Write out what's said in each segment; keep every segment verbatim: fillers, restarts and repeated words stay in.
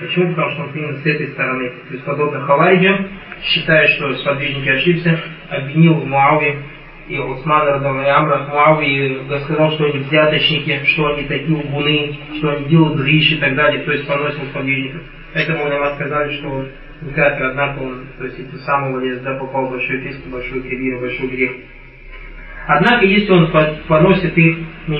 Почему? Потому что он именно с этой стороны. То есть подобно Хавариджам, считая, что сподвижники ошибся, обвинил Муави и Усмана и Амра. Муави сказал, что они взяточники, что они такие лгуны, что они делают гриш и так далее, то есть поносил сподвижников. Поэтому нам сказали, что он не кафир, однако он, то есть этим самым лез, да, попал в большой фиск, большой кабир, большой грех. Однако, если он поносит их, то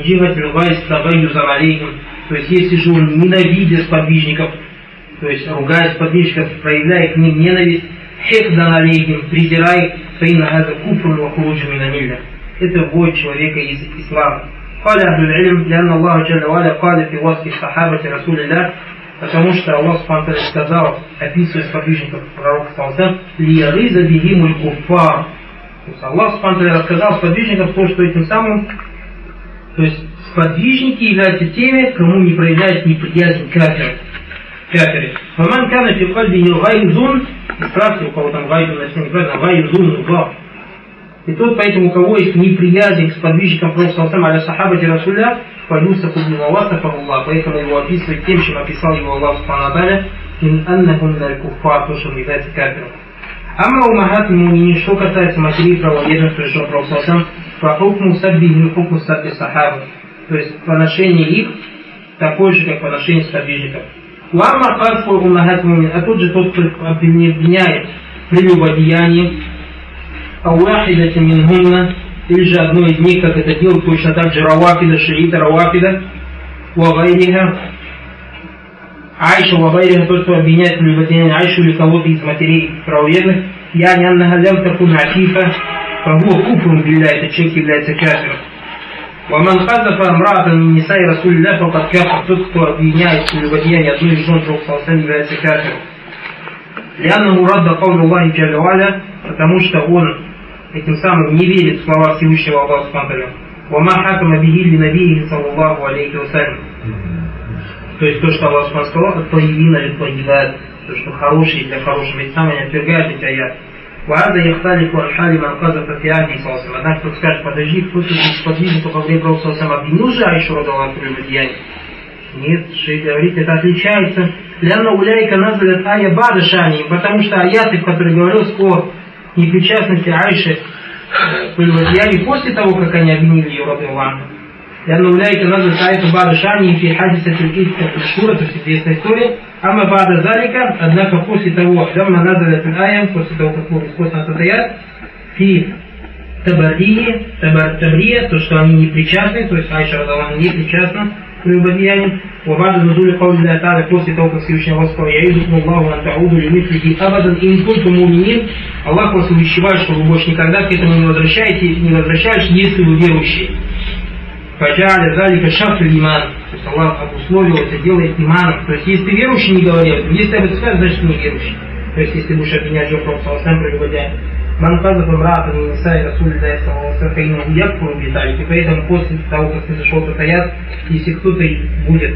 есть если же он ненавидит сподвижников, то есть ругает сподвижников, проявляет к ним ненависть, хехдан алейхим, презирает, фаинна хаза куфрун ва хуруджу мин амилля. Это ввод человека из ислама. قال أهل العلم لأن الله جل وعلا قال في وصف صحابة رسول الله, потому что Аллах Субхану сказал, описывая сподвижников пророка саллаллаху лияриза бихимуль куффар. То есть Аллах Субхану рассказал сподвижникам то, что этим самым, то есть сподвижники являются теми, кому не проявляет неприязнь кафир. Кафире. Фаман кана фи кальбихи гайзун, исправьте, у кого там гайзун, если неправильно, гайзун, да. И тот, поэтому, у кого есть неприязнь к сподвижникам пророка саллаллаху аля сахабати расуля, фаюсафу бima васафа Аллах, поэтому его описывает тем, чем описал его Аллах Субхану ва тааля, ин аннахум лаль куффар, то, что он является кафиром. Амма умахат муминин, что касается матерей правоверных, что пророк саллаллаху фахукму саббихи хукму сабби сахаба, то есть поношение их такое же, как поношение сподвижников. Уамма кафу умахат мумин, а тот же тот, кто обвиняет прелюбодеяние, ауахидати минхунна, или же одной из них, как это делают точно так же равафида, шиита, равафида, уагайриха, Айша, уагайриха, тот, кто обвиняет прелюбодеяние Айшу или кого-то из матерей правоверных, я не аннахалям такун афифа, фагуа куфрун билля, этот человек является кафиром. Ваман хазафа амраатан мин нисаи расулилля факад кафир, тот, кто обвиняет прелюбодеяние одной из жен пророка саллаллаху алейхи является кафиром. Лианнаху радда каулю Аллахи джалля ва аля, потому что он этим самым не верит в слова Всевышнего Аллаха субхану ва тааля. Вама хакама бихи ли набии саллаллаху алейхи ва саллям. То есть то, что Аллах субхану сказал, это таибин или таибат, то, что хороший для хорошего, ведь сам не отвергает эти аяты. Вааза яхталифу аль-хали ман казафа фи ахди саллаллаху алейхи. Однако кто скажет, подожди, кто-то из сподвижников во время пророка саллаллаху алейхи обвинил же Айшу радаллаху прелюбодеяние. Нет, шейх говорит, это отличается. Лянна уляйка назалят ая бада шани, потому что аяты, в которых говорилось о непричастности Айши к прелюбодеянию после того, как они обвинили ее радаллаху. Лянна уляйка назалят ая бада шани фи хадиса тюркийская шура, то есть известная история. Ама бада залика, однако после того, лямма назалят ая, после того, как был исходный этот аят, фи табарии, табрия, то, что они не причастны, то есть Айша радаллаху не причастна прелюбодеянием. وبعد نزول قول الله تعالى после того, как Всевышний Аллах сказал, «Яизукум Аллаху ан та'уду лимислихи абадан ин кунтум муминин». Аллах вас увещевает, что вы больше никогда к этому не возвращаетесь, не возвращаетесь, если вы верующие. Фаджа'аля залика шарт аль-иман. То есть Аллах обусловил это, делает иманом. То есть если ты верующий, не говори об этом. Если об этом скажешь, значит ты не верующий. То есть если будешь обвинять Джо Пророка саллаллаху алейхи прелюбодеянием. Ман казафа мраатан мин нисаи расулиллахи саллаллаху алейхи ва саллям фаиннаху якфуру бидалик. И поэтому после того, как произошел этот аят, если кто-то будет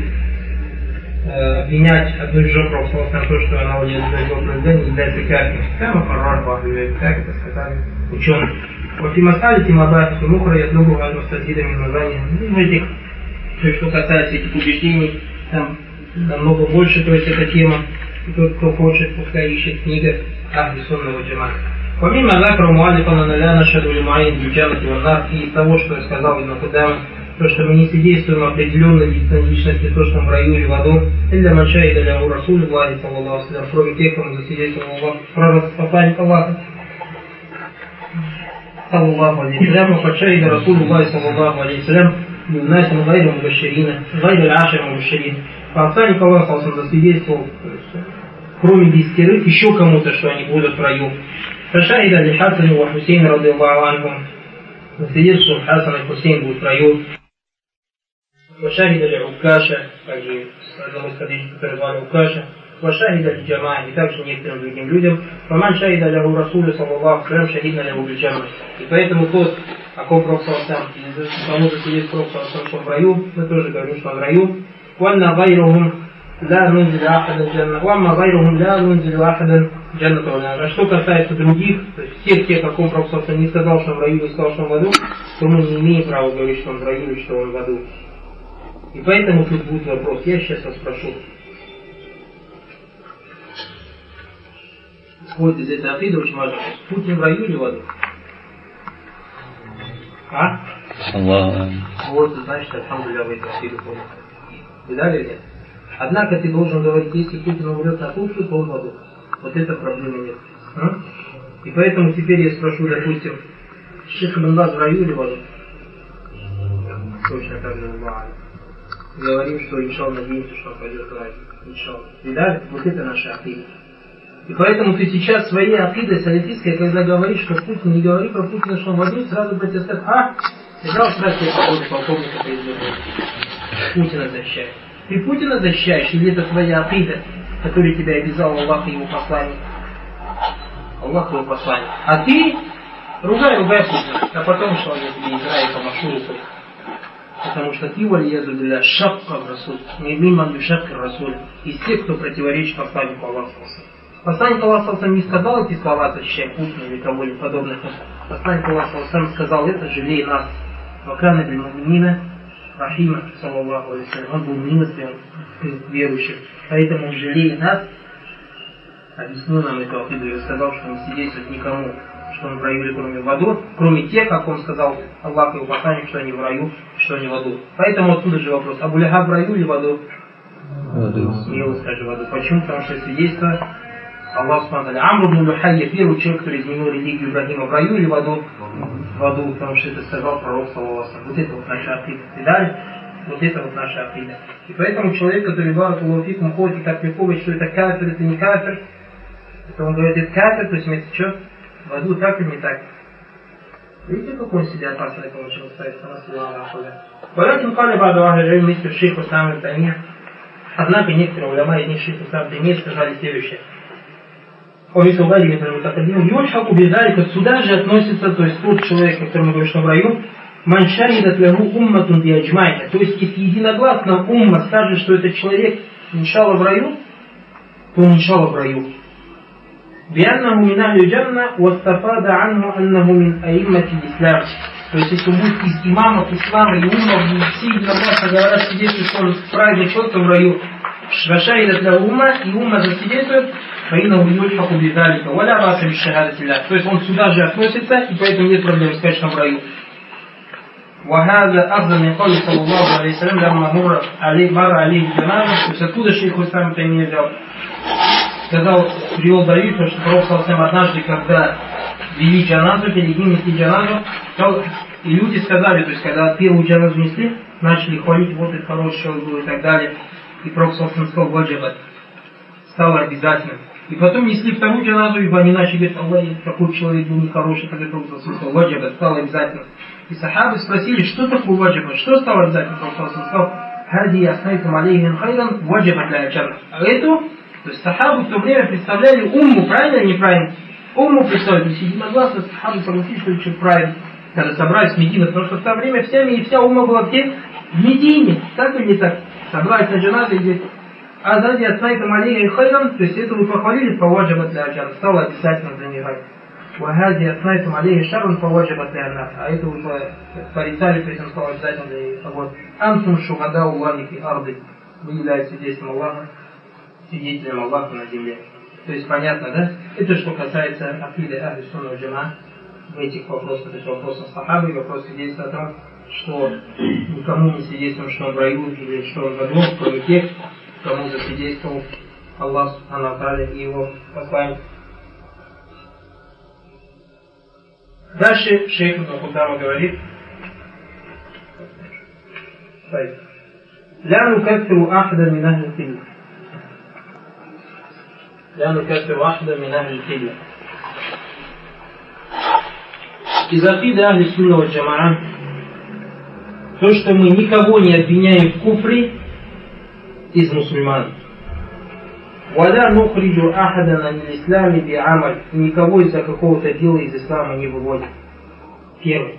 обвинять одну из жен Пророка саллаллаху алейхи ва саллям, то, что она владеет его произведением, является кафиром. Кама харрар бахли, как это сказали ученые. Вот и масали тимабахи сумухра ятлубу аль-мустазидами названия. В этих, то есть, что касается этих убеждений, там намного больше, то есть эта тема. И тот, кто хочет, пускай ищет книга Ахли Сунного Джамата. Помимо закра муалифа на наля нашаду лимаин бюджанати ванар, и из того, что я сказал Ибн Кудама, то, что мы не свидетельствуем определенной личности, то, что мы в раю или в аду, или манша и для у Расуля Аллахи саллаллаху алейхи ва саллям, кроме тех, кому засвидетельствовал пророк посланник Аллаха саллаллаху алейхи ва саллям, манша и для Расуля Аллахи саллаллаху алейхи ва саллям, юнасим гайру мубаширина, гайру ашир мубаширин. Посланник Аллаха саллаллаху алейхи ва саллям засвидетельствовал, кроме десятерых, еще кому-то, что они будут в раю. فشهد لحسن وحسين رضي الله عنهم, засвидетельствовал, что Хасан и Хусейн будут в раю. وشهد لعكاشة, также одному из сподвижников, который звали Укаша. وشهد لجماعة, и также некоторым другим людям. فمن شهد له رسول صلى الله عليه وسلم شهدنا له بالجنة. И поэтому тот, о ком Пророк саллаллаху алейхи ва саллям, кому засвидетельствовал Пророк саллаллаху алейхи ва саллям, что он в раю, мы тоже говорим, что он в раю. وأن غيرهم لا ننزل أحدا الجنة وأما غيرهم لا ننزل أحدا الجنة. А что касается других, то есть всех тех, о ком Пророк саллаллаху алейхи ва саллям не сказал, что он в раю, не сказал, что он в аду, то мы не имеем права говорить, что он в раю или что он в аду. И поэтому тут будет вопрос, я сейчас вас спрошу. исходит из этой акиды очень важно. Путин в раю или в аду? А? Аллах. Вот, значит, алхамдулилля в этой акиду ходит. Видали или нет? Однако ты должен говорить, если Путин умрет на кухне, то он в аду. Вот это проблемы нет. А? И поэтому теперь я спрошу, допустим, Шейх Ибн Баз в раю или в аду? Точно так же Аллах. Говорим, что иншалла надеемся, что он пойдет в рай. Иншалла. Видали? Вот это наша акида. И поэтому ты сейчас своей акидой салафистской, когда говоришь, что Путин, не говори про Путина, что он в аду, сразу протестует, а? Играл сразу тебе по поводу полковника президента. Путина защищаешь. Ты Путина защищаешь, или это твоя акида, которая тебя обязал Аллах и его посланник? Аллах и его посланник. А ты ругай, ругай Путина, а потом что я тебе играю по маршруту. Потому что ты, валиязу билля, шапка в Расуль, не миман би шапка в Расуль, из тех, кто противоречит посланнику Аллаха. Посланник Аллаха не сказал эти слова, защищая Путина или кого-нибудь подобных. Посланник Аллаха сказал это, жалей нас. Вакана биль муминина рахима, саллаллаху алейхи, он был милостивым к верующим. Поэтому он жалеет нас, объяснил нам эту акиду и сказал, что не сидеть никому, что он в раю или кроме в аду, кроме тех, как он сказал Аллах и его посланник, что они в раю, что они в аду. Поэтому отсюда же вопрос, Абу Лахаб в раю или в аду? В аду. Смело скажи в аду. Почему? Потому что свидетельство Аллах Субхану Амр ибн Лухайя, первый человек, который изменил религию Ибрахима, в раю или в аду? В аду, потому что это сказал пророк саллаллаху алейхи ва саллям. Вот это вот наша акида. Видали? Вот это вот наша акида. И поэтому человек, который баракаллаху фикум ходит и так приходит, что это кафир, это не кафир, это он говорит, это кафир, то есть это что? В аду так или не так? Видите, как он себя опасный получил, кстати, на Аллаху. Валякин кали ба'ду ахли илм мистер шейх Усам ибн Таймия. Однако некоторые уляма, из них шейх Усам ибн Таймия, сказали следующее. Он если угадил, например, так один, Юльхаку бизалика, сюда же относится, то есть тот человек, о котором мы говорим, что в раю, маншаридат лягу умматун биаджмайна. То есть, если единогласно умма скажет, что этот человек иншалла в раю, то он иншалла в раю. Бианнаху мин ахли джанна, вастафада анху аннаху мин аиммати ислам. То есть, если он будет из имамов ислама и умма, все единогласно говорят, свидетельствуют, что он правильный человек в раю. Шашаридат лягу умма, и умма засвидетельствует, فإنه يلحق بذلك ولا بأس بالشهادة الله. То есть он сюда же относится, и поэтому нет проблем сказать, что в раю. وهذا أفضل من قول صلى الله عليه وسلم لما مر عليه مر عليه الجنازة. То есть откуда шейх Ислам Таймия взял? Сказал, привел Давид, что пророк саллаллаху однажды, когда вели джаназу, перед ним несли джаназу, и люди сказали, то есть когда первую джаназу несли, начали хвалить, вот это хороший человек был и так далее. И пророк саллаллаху сказал, ваджабат, стало обязательным. И потом несли вторую джаназу, ибо они начали говорить, Аллах, какой человек был нехороший, когда Пророк сказал, ваджаба, стало обязательным. И сахабы спросили, что такое ваджаба, что стало обязательным? Пророк сказал, хади яснайтум алейхин хайран, ваджаба для джанна. А эту, то есть сахабы в то время представляли умму, правильно или неправильно? Умму представляли, то есть единогласно сахабы согласились, что это правильно, когда собрались в Медине, потому что в то время вся, вся умма была где? В Медине, так или не так? Собрались на джаназу и здесь. А сзади отснайтам алейхин хайран, то есть это вы похвалили, фаваджаба для джанна, стало обязательно для них. Вахади отснайтам алейхин шарран, фаваджаба для нас. А это вы порицали, при этом стало обязательно для них. Вот. Антум шухада Аллахи фи арды. Вы являетесь свидетелем Аллаха, свидетелем Аллаха на земле. То есть понятно, да? Это что касается акиды Ахли Сунна валь Джамаа в этих вопросах, то есть вопросов сахабы, вопрос свидетельства о том, что никому не свидетельствуем, что он в раю или что он в аду, кроме тех, кому засвидетельствовал Аллах Субхану ва Тааля и его посланник. Дальше шейх Ибн Худама говорит, لا نكفر أحدا من أهل القبلة لا نكفر أحدا من أهل القبلة. Из акиды Ахли Сунна валь Джамаа то, что мы никого не обвиняем в куфре из мусульман. وَلَا نُخْرِجُ أَحَدًا عَنِ الْإِسْلَامِ بِعَمَلٍ. Никого из-за какого-то дела из ислама не выводит. Первый.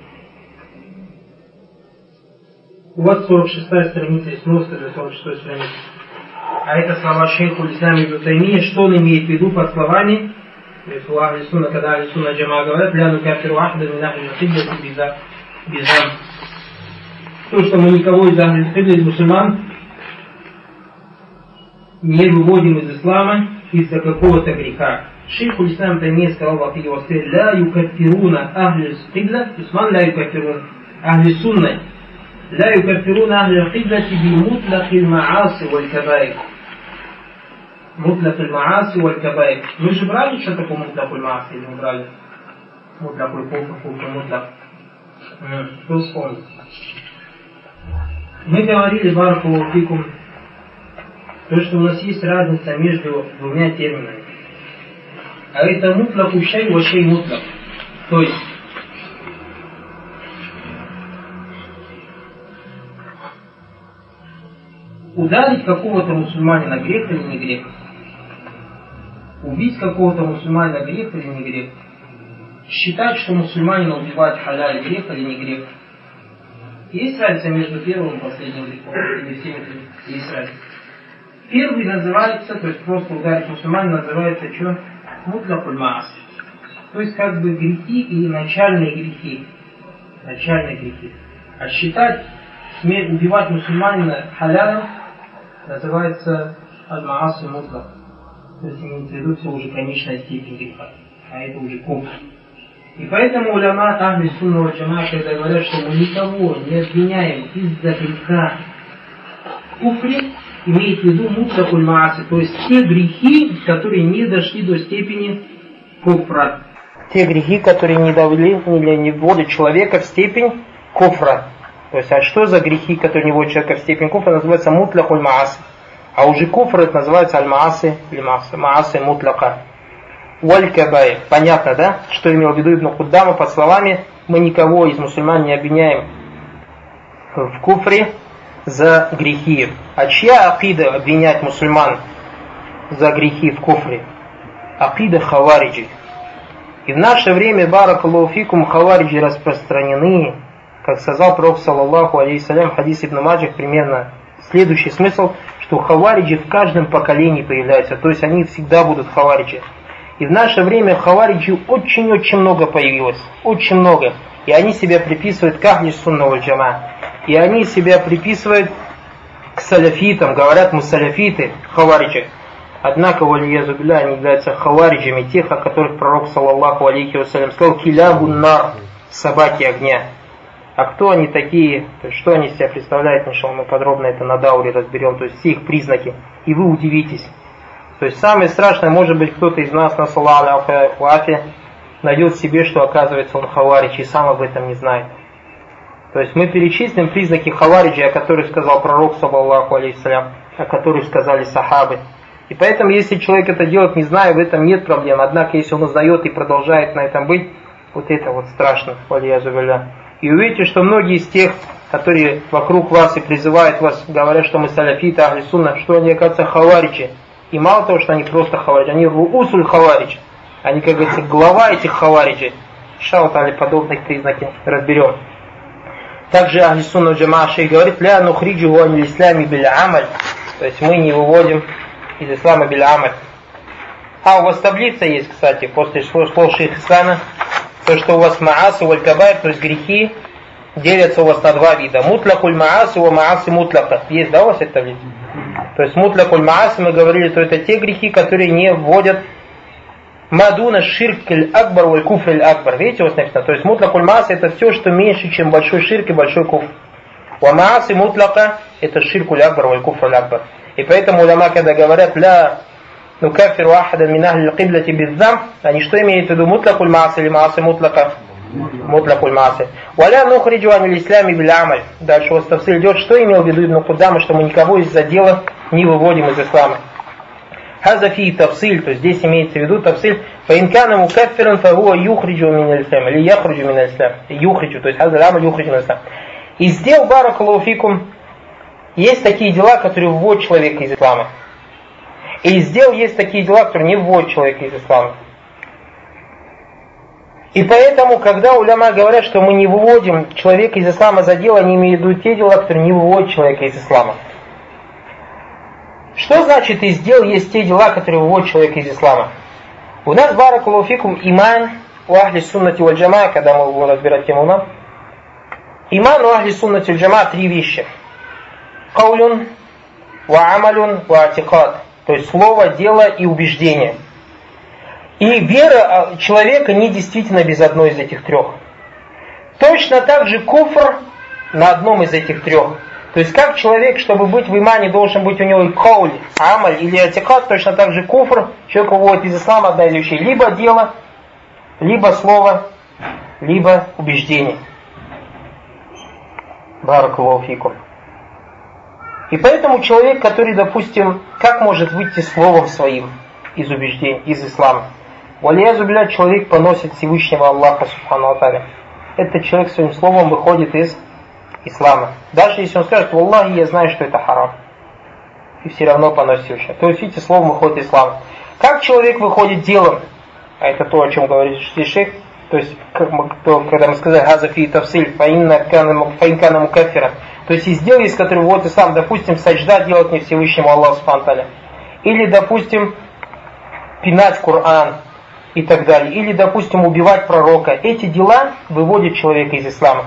У вас сорок шестая страница, есть просто для сорок шестой страницы. А это слова шейха Ислама ибн Таймия. Что он имеет в виду под словами? У Ахли Сунна, когда Ахли Сунна Джамаа говорят, «Ля нукафиру ахда мин ахли ль-кибляти бизам». То, что мы никого из ахли ль-кибля, из мусульман, не выводим из ислама из-за какого-то греха. Шейх Улислам Таймия сказал в Акиде Вассир: «Ля юкаффируна ахли кибла», Усман ля юкаффируна ахли сунна, ля юкаффируна ахли киблати би мутлахи мааси валь кабаир. Мутлах аль-мааси валь кабаир. Мы же брали, что такое мутлах аль-мааси, или мы брали? Мутлах аль-куфр, куфр, мутлах. Кто вспомнит? Мы говорили, баракаллаху фикум, то, что у нас есть разница между двумя терминами. А это мутлах ушей ва шей мутлах. То есть, ударить какого-то мусульманина грех или не грех? Убить какого-то мусульманина грех или не грех? Считать, что мусульманина убивать халяль грех или не грех? Есть разница между первым и последним грехом? Или всеми есть разница? Первый называется, то есть просто ударить мусульманина называется что? Мутлах аль-мааси. То есть как бы грехи или начальные грехи. Начальные грехи. А считать, убивать мусульманина халялем называется аль-мааси мутлах. То есть имеется в виду все уже конечная степень греха. А это уже куфр. И поэтому уляма ахли сунна валь джамаа, когда говорят, что мы никого не обвиняем из-за греха куфре, имеет в виду мутлах аль-мааси, то есть те грехи, которые не дошли до степени куфра. Те грехи, которые не довели или не вводят человека в степень куфра. То есть, а что за грехи, которые не вводят человека в степень куфра, называется мутлах аль-мааси. А уже куфр это называется аль-мааси или мааси мутляка. Уаль-кабаир. Понятно, да? Что имел в виду Ибн Куддама под словами: мы никого из мусульман не обвиняем в куфре за грехи. А чья акида обвинять мусульман за грехи в куфре? Акида хавариджи. И в наше время, баракаллаху фикум, хавариджи распространены, как сказал пророк саллаллаху алейхи салям в хадисе Ибн Маджах, примерно следующий смысл, что хавариджи в каждом поколении появляются, то есть они всегда будут хавариджи. И в наше время хавариджи очень-очень много появилось, очень много. И они себя приписывают к ахли сунна валь джамаа. И они себя приписывают к саляфитам, говорят мы саляфиты, хавариджи. Однако, валиязу билля, они являются хавариджами, тех, о которых пророк саллаллаху алейхи вассалям сказал: килябун нар, собаки огня. А кто они такие, то есть, что они из себя представляют, иншалла, мы подробно это на дауре разберем, то есть все их признаки, и вы удивитесь. То есть самое страшное, может быть, кто-то из нас, на саллаллаху алейхи, найдет себе, что оказывается он хаваридж, и сам об этом не знает. То есть мы перечислим признаки хавариджа, о которых сказал пророк, саллаллаху алейхи салям, о которых сказали сахабы. И поэтому, если человек это делает, не зная, в этом нет проблем. Однако, если он узнает и продолжает на этом быть, вот это вот страшно, валиязу билля. И увидите, что многие из тех, которые вокруг вас и призывают вас, говорят, что мы саляфиты, ахли сунна, что они, оказывается, хавариджи. И мало того, что они просто хавариджи, они руусуль хаваридж. Они, как говорится, глава этих хавариджей. Иншаллах, подобных признаки разберем. Также ахли сунна джамаа шейх говорит: ля нухриджуху анил ислами биль амаль. То есть мы не выводим из ислама биль амаль. А у вас таблица есть, кстати, после слов шейх ислама, то, что у вас мааси валь кабаир, то есть грехи, делятся у вас на два вида. Мутлакуль мааси ва мааси мутляка. Есть, да, у вас эта таблица? То есть мутлакуль мааси, мы говорили, то это те грехи, которые не вводят мадуна ширк аль акбар валь куфр аль акбар. Видите, у вас написано? То есть мутлакуль мааси это все, что меньше, чем большой ширк и большой куфр. Ва мааси мутляка это ширк аль акбар валь куфр аль акбар. И поэтому уляма, когда говорят ля нукафиру ахадан мин ахли аль-киблати бидзам, они что имеют в виду? Мутлакуль мааси или мааси мутляка? Мутлакуль мааси. Валя нухриджу анил ислами биль амаль. Дальше у вас тафсир идет, что имел в виду Ибн Куддама, что мы никого из-за дела не выводим из ислама. Хаза фи тафсиль, то есть здесь имеется в виду тафсиль. Фаинкана мукаффиран фагуа юхриджу мин ислам, или яхриджу мин ислам. Юхриджу, то есть хаза амаль юхриджу мин ислам. И сделал баракаллаху фикум, есть такие дела, которые вводят человека из ислама. И сделал есть такие дела, которые не вводят человека из ислама. И поэтому, когда уляма говорят, что мы не выводим человека из ислама за дело, они имеют в виду те дела, которые не выводят человека из ислама. Что значит и сделал есть те дела, которые выводят человека из ислама? У нас, баракаллаху фикум, иман у ахли суннати валь джамаа, когда мы будем разбирать тему нам, иман у ахли суннати валь джамаа три вещи. Каулюн, ва амалюн, ва атикад. То есть слово, дело и убеждение. И вера человека не действительно без одной из этих трех. Точно так же куфр на одном из этих трех. То есть как человек, чтобы быть в имане, должен быть у него и кауль, амаль или атикад, точно так же куфр, человек выводит из ислама одна из вещей. Либо дело, либо слово, либо убеждение. Баракаллаху фикум. И поэтому человек, который, допустим, как может выйти словом своим из убеждений, из ислама? Валиязу билля, человек поносит Всевышнего Аллаха Субхану ва Тааля. Этот человек своим словом выходит из ислама. Даже если он скажет: «Валлахи, я знаю, что это харам», и все равно поносит его. То есть, видите, словом выходит из ислама. Как человек выходит делом? А это то, о чем говорит шейх. То есть, когда мы сказали «Газафи тавсиль, фаинкана мукаффира», то есть, из дел, из которых выводит ислам, допустим, саджда делать не Всевышнему Аллаху Субхану ва Тааля. Или, допустим, пинать Коран и так далее. Или, допустим, убивать пророка. Эти дела выводят человека из ислама.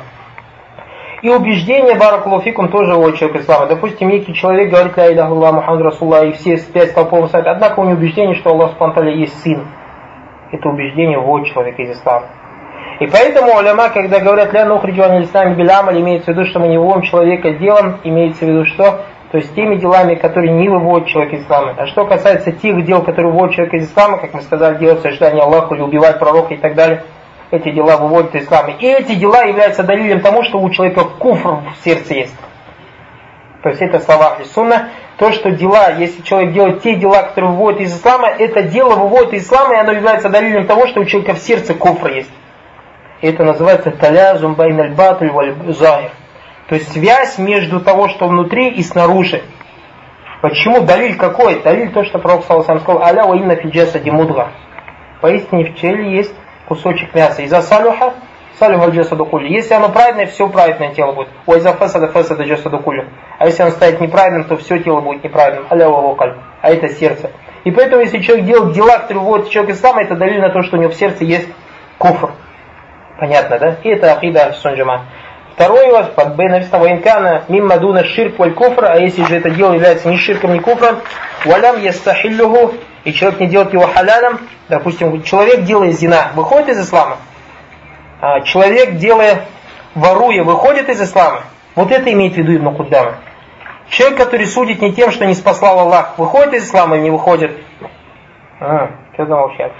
И убеждение, баракаллаху фикум, тоже выводит человека из ислама. Допустим, некий человек говорит: «Ля иляха илlallah Мухаммад Расулуллах», и все пять столпов ставят. Однако у него убеждение, что Аллах Субхану ва Тааля есть сын. Это убеждение вводит человека из ислама. И поэтому уляма, когда говорят «ля нухриджу аниль ислами биль амаль», имеется в виду, что мы не выводим человека делом, имеется в виду что? То есть теми делами, которые не выводят человека из ислама. А что касается тех дел, которые выводят человека из ислама, как мы сказали, делать сождание Аллаху или убивать пророка и так далее, эти дела выводят из ислама. И эти дела являются далилем тому, что у человека куфр в сердце есть. То есть это слова Ахли Сунна. То, что дела, если человек делает те дела, которые выводят из ислама, это дело выводит из ислама, и оно является далилем того, что у человека в сердце куфр есть. И это называется талязум байналь батль валь захир. То есть связь между того, что внутри и снаружи. Почему? Далиль какой? Далиль то, что пророк саллаллаху алейхи ва саллям сказал: «Аля ва инна фи джасади мудга». Поистине в теле есть кусочек мяса. Иза салюха, салюха джасаду кулли. Если оно правильное, все правильное тело будет. Ва иза фасада, фасада джасаду кулли. А если оно станет неправильным, то все тело будет неправильным. Аля ва вакаль. А это сердце. И поэтому, если человек делает дела, которые вводят человек из ислама, это далиль на то, что у него в сердце есть куфр. Понятно, да? И это акида сунджама. Второй у вас, под Б написано: «Ваинкана мимма дуна ширк валь куфр», а если же это дело является ни ширком, ни куфром, «валям ястахиллюху», и человек не делает его халялем, допустим, человек, делая зина, выходит из ислама, а человек, делая, воруя, выходит из ислама, вот это имеет в виду Ибн Куддама. Человек, который судит не тем, что не спаслал Аллах, выходит из ислама или не выходит? А, что замолчать?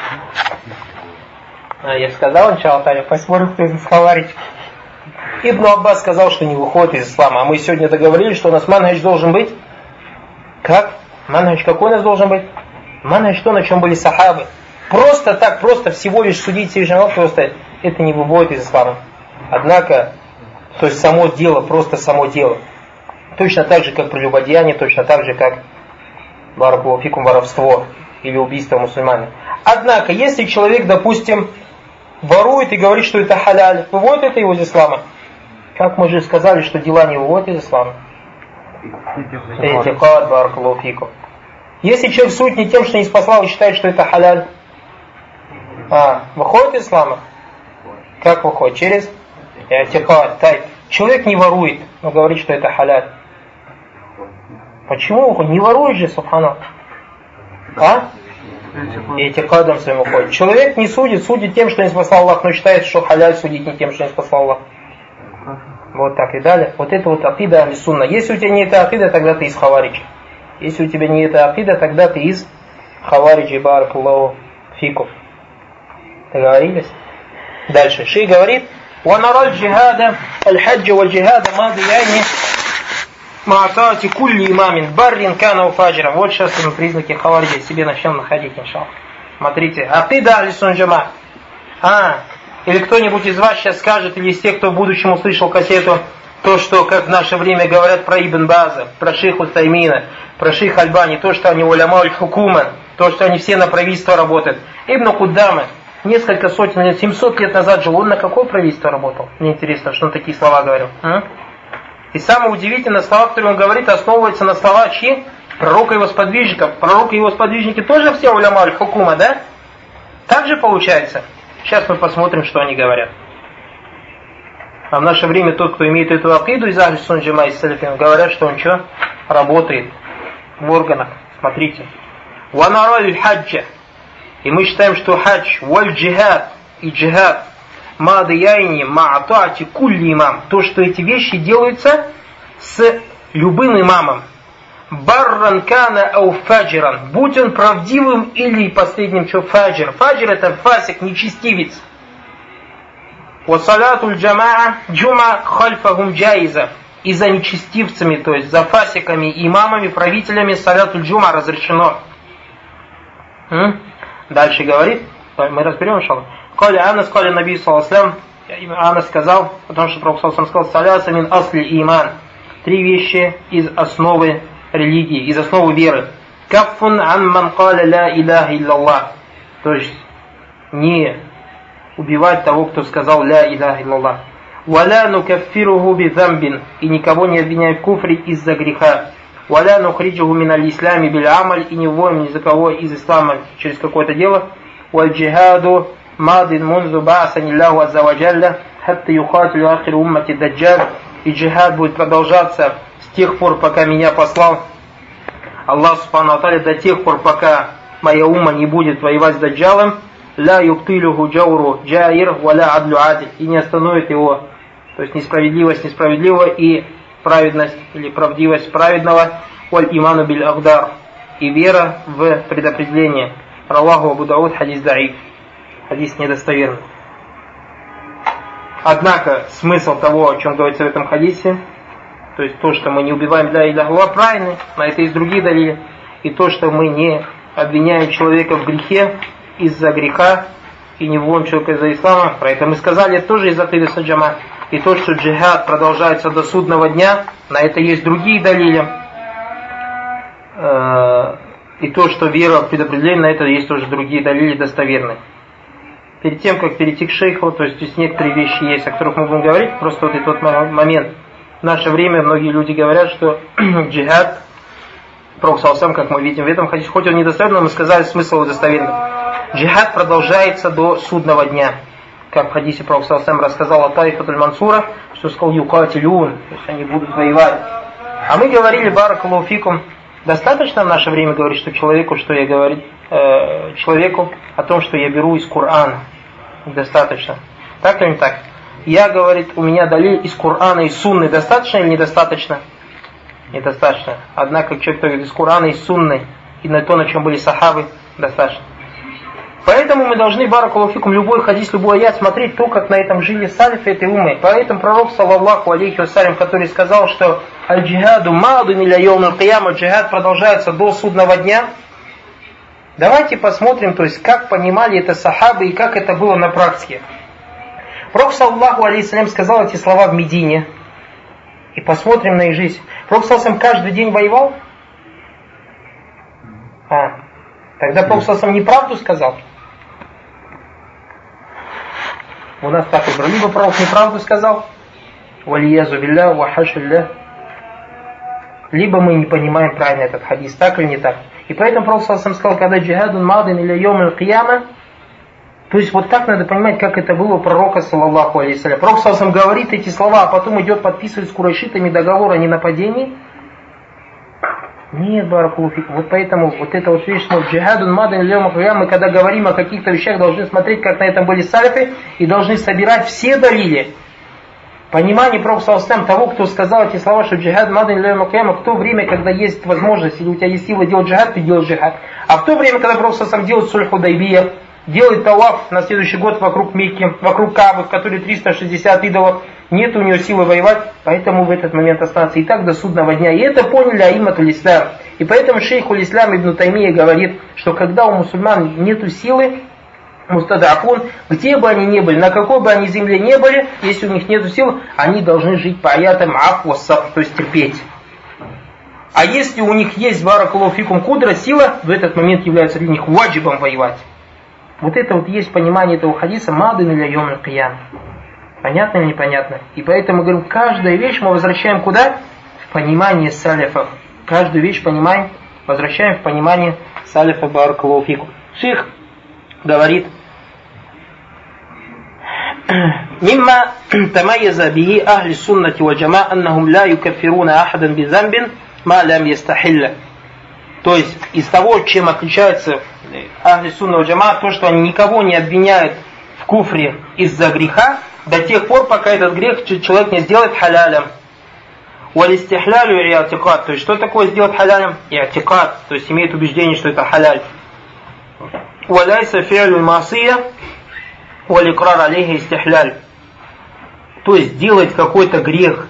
А, я сказал, иншаллах, посмотрим, кто из хаварич. Ибн Аббас сказал, что не выходит из ислама. А мы сегодня договорились, что у нас манхадж должен быть. Как? Манхадж какой у нас должен быть? Манхадж то, на чем были сахабы. Просто так, просто всего лишь судить Всевышнего, просто это не выводит из ислама. Однако, то есть само дело, просто само дело. Точно так же, как прелюбодеяние, точно так же, как баракаллаху фикум, воровство или убийство мусульман. Однако, если человек, допустим, ворует и говорит, что это халяль, выводит это его из ислама? Как мы же сказали, что дела не выводят из ислама. Этикад, баракаллаху фикум. Если человек судит не тем, что не спаслал, и считает, что это халяль, а, выходит из ислама? Как выходит? Через этикад. Человек не ворует, но говорит, что это халяль. Почему выходит? Не ворует же, субханаллах. А? Этикадом своим уходит. Человек не судит, судит тем, что не спасал Аллах, но считает, что халяль судить не тем, что не спасал Аллах. Вот так и далее. Вот это вот акида ахли сунна. Если у тебя не это акида, тогда ты из хаварича. Если у тебя не это акида, тогда ты из хаварича, баракаллаху фикум. Договорились? Дальше. Шейх говорит: «Ванараль джихада, аль-хаджа валь-джихада мадияни ма'атати кулли имамин баррин кана уфаджиран». Вот сейчас мы признаки хавариджа себе начнем находить, иншаллах. Смотрите. Акида ахли сунна джама. А, или кто-нибудь из вас сейчас скажет, или из тех, кто в будущем услышал кассету, то, что, как в наше время говорят про Ибн База, про шейха Утаймина, про шейха Альбани, то, что они уляма аль-хукума, то, что они все на правительство работают. Ибн Куддама несколько сотен лет, семьсот лет назад жил, он на какое правительство работал? Мне интересно, что он такие слова говорил. А? И самое удивительное, слова, которые он говорит, основываются на слова чьи? Пророка и его сподвижников. Пророк и его сподвижники тоже все уляма аль-хукума, да? Так же получается? Сейчас мы посмотрим, что они говорят. А в наше время тот, кто имеет эту акиду из ахли сунна джама и салафин, говорят, что он что? Работает в органах. Смотрите. «Ванараль хаджа». И мы считаем, что хадж, валь джихад и джихад, мадаяйни, маатати, кулли имам, то, что эти вещи делаются с любым имамом. Барран кана ау фаджиран, будь он правдивым или последним, что фаджир. Фаджир это фасик, нечестивец. Васалатуль джамаа джума хальфахум джаиза. И за нечестивцами, то есть за фасиками, имамами, правителями салятуль джума разрешено. М? Дальше говорит, мы разберем, иншаллах. Каля Анас, каля Наби саллаллаху алейхи ва саллям, Анас сказал, потому что Пророк саллаллаху алейхи ва саллям сказал, саляса мин асли иман. Три вещи из основы религии, из основы веры. Каффун ан ман каля ла иляха илляллах. То есть не убивать того, кто сказал ла иляха илляллах. Валя нукаффируху бидамбин. И никого не обвиняют в куфре из-за греха. Валя нухриджуху миналь ислами биль амаль. И не вводим ни за кого из ислама через какое-то дело. Валь джихаду мадин мунзу баасаниллаху аззаваджалля хатта юхатилю ахир уммати даджаль. И джихад будет продолжаться с тех пор, пока меня послал Аллах субхану ва тааля, до тех пор, пока моя умма не будет воевать с даджалом. Ла юптилюху джауру джаир валя адлю адиль. И не остановит его, то есть несправедливость несправедливого и праведность или правдивость праведного. Валь иману биль агдар. И вера в предопределение. Раваху Абу Дауд, хадис даиф. Хадис недостоверный. Однако смысл того, о чем говорится в этом хадисе, то есть то, что мы не убиваем ля иляха илlallah, правильно, на это есть другие далили. И то, что мы не обвиняем человека в грехе из-за греха и не вводим человека из-за ислама, про это мы сказали, это тоже из акиды саджама. И то, что джихад продолжается до судного дня, на это есть другие далили. И то, что вера в предопределение, на это есть тоже другие далили достоверные. Перед тем, как перейти к шейху, то есть здесь некоторые вещи есть, о которых мы будем говорить, просто вот этот момент. В наше время многие люди говорят, что джихад, Пророк саллаллаху алейхи ва саллям, как мы видим в этом хадисе, хоть он недостоверный, но мы сказали смысл его достоверный. Джихад продолжается до судного дня. Как в хадисе Пророк саллаллаху алейхи ва саллям рассказал о Таифатуль Мансура, что сказал юкатилюн, то есть они будут воевать. А мы говорили, баракаллаху фикум, достаточно в наше время говорить, что человеку, что я говорю, э, человеку о том, что я беру из Корана. Достаточно. Так или не так? Я, говорит, у меня далиль из Корана и Сунны. Достаточно или недостаточно? Недостаточно. Однако человек, кто говорит из Корана и Сунны, и на то, на чем были сахабы, достаточно. Поэтому мы должны, баракаллаху фикум, любой хадис, любой аят смотреть то, как на этом жили салифы этой уммы. Поэтому пророк, саллаллаху алейхи вассалям, который сказал, что аль-джихаду мадун иля йоум аль-кияма, джихад продолжается до судного дня. Давайте посмотрим, то есть, как понимали это сахабы и как это было на практике. Пророк, саллаллаху алейхи вассалям, сказал эти слова в Медине. И посмотрим на их жизнь. Пророк, саллаллаху алейхи вассалям, каждый день воевал? А, тогда Пророк, саллаллаху алейхи вассалям, неправду сказал? У нас так и было. Либо Пророк неправду сказал, валиязу билля, вахашилля, либо мы не понимаем правильно этот хадис, так или не так. И поэтому Пророк саллаллаху алейхи ва саллям сказал, когда джихадун мадин или йом аль-кияма, то есть вот так надо понимать, как это было у пророка, саллаллаху алейхи ва саллям. Пророк саллаллаху алейхи ва саллям говорит эти слова, а потом идет подписывать с курайшитами договор о ненападении. Нет, баракаллаху фикум. Вот поэтому вот это вот вещь, что джихадун мадин или йом аль-кияма, мы когда говорим о каких-то вещах, должны смотреть, как на этом были салифы, и должны собирать все далили. Понимание Пророка саллаллаху алейхи ва саллям того, кто сказал эти слова, что джихад мадин или йом аль-кияма, в то время, когда есть возможность, или у тебя есть сила делать джихад, ты делаешь джихад. А в то время, когда Пророк саллаллаху алейхи ва саллям делает суль Худайбия, делает таваф на следующий год вокруг Мекки, вокруг Каабы, в которой триста шестьдесят идолов, нет у него силы воевать, поэтому в этот момент остаться и так до судного дня. И это поняли аиматуль ислам. И поэтому шейхуль ислам Ибн Таймия говорит, что когда у мусульман нету силы, мустадафун, где бы они ни были, на какой бы они земле не были, если у них нету сил, они должны жить по аятам афвасаб, то есть терпеть. А если у них есть баракаллаху фикум кудра, сила, в этот момент является для них ваджибом воевать. Вот это вот есть понимание этого хадиса мадин или йом аль-кияма. Понятно или непонятно? И поэтому мы говорим, каждую вещь мы возвращаем куда? В понимание салифов. Каждую вещь понимаем, возвращаем в понимание салифа баракаллаху фикум. Шейх говорит, мимма тамайяза бихи ахли суннати ва джама аннахум ла юкаффируна ахадан би замбин ма лам ястахилля. То есть из того, чем отличаются ахли сунна валь джамаа, то, что они никого не обвиняют в куфре из-за греха, до тех пор, пока этот грех человек не сделает халялем. Уалистихлялю и и'тикад. То есть что такое сделать халялем? И'тикад. То есть имеет убеждение, что это халяль. Уаляйса фи'лю масия уаликрар алейхи истихляль. То есть делать какой-то грех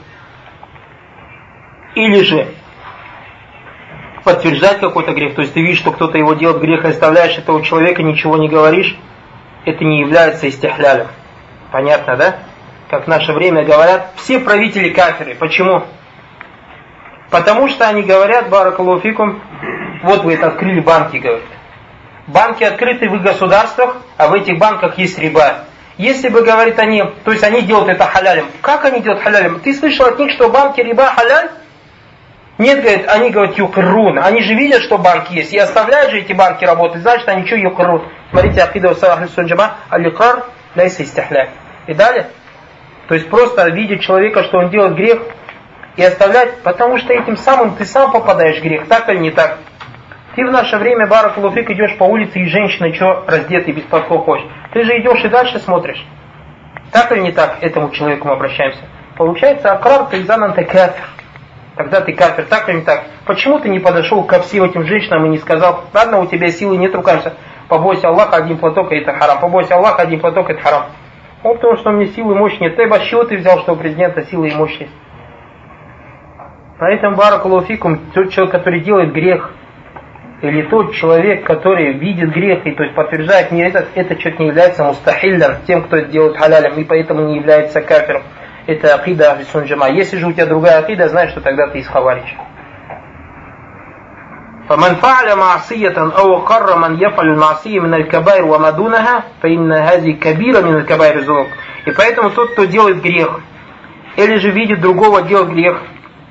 или же подтверждать какой-то грех, то есть ты видишь, что кто-то его делает грех, и оставляешь этого человека, ничего не говоришь, это не является истихлялем. Понятно, да? Как в наше время говорят, все правители кафиры. Почему? Потому что они говорят, баракаллаху фикум, вот вы это открыли банки, говорят. Банки открыты в их государствах, а в этих банках есть риба. Если бы, говорит они, то есть они делают это халялем. Как они делают халялем? Ты слышал от них, что банки риба халяль? Нет, говорит, они говорят юкрун. Они же видят, что банки есть. И оставляют же эти банки работать. Значит, они что юкрун? Смотрите, акида ахли сунна джамаа, аль-икрар ляйса истихляль. И далее. То есть просто видеть человека, что он делает грех, и оставлять, потому что этим самым ты сам попадаешь в грех. Так или не так? Ты в наше время, баракаллаху фик, идешь по улице, и женщина что, раздетый, без подков ходишь. Ты же идешь и дальше смотришь. Так или не так? Этому человеку мы обращаемся. Получается, акрар ты занан ты кафир. Тогда ты кафир, так или не так? Почему ты не подошел ко всем этим женщинам и не сказал, ладно, у тебя силы нет, рукамся, побойся Аллаха, один платок, и это харам. Побойся Аллаха, один платок, это харам. Ну, потому что у меня силы и мощи нет. Ты с чего ты взял, что у президента силы и мощи есть? Поэтому, баракаллаху фикум, тот человек, который делает грех, или тот человек, который видит грех, и то есть подтверждает не этот, этот человек не является мустахиллян, тем, кто это делает халялем, и поэтому не является кафиром. Это акида ахли сунна джамаа. Если же у тебя другая акида, знаешь, что тогда ты из хаварич. فمن فعل معصية أو قر من يفعل المعصية من الكبائر وما دونها فإن هذه كبيرة من الكبائر الذنوب. И поэтому тот, кто делает грех, или же видит другого делать грех,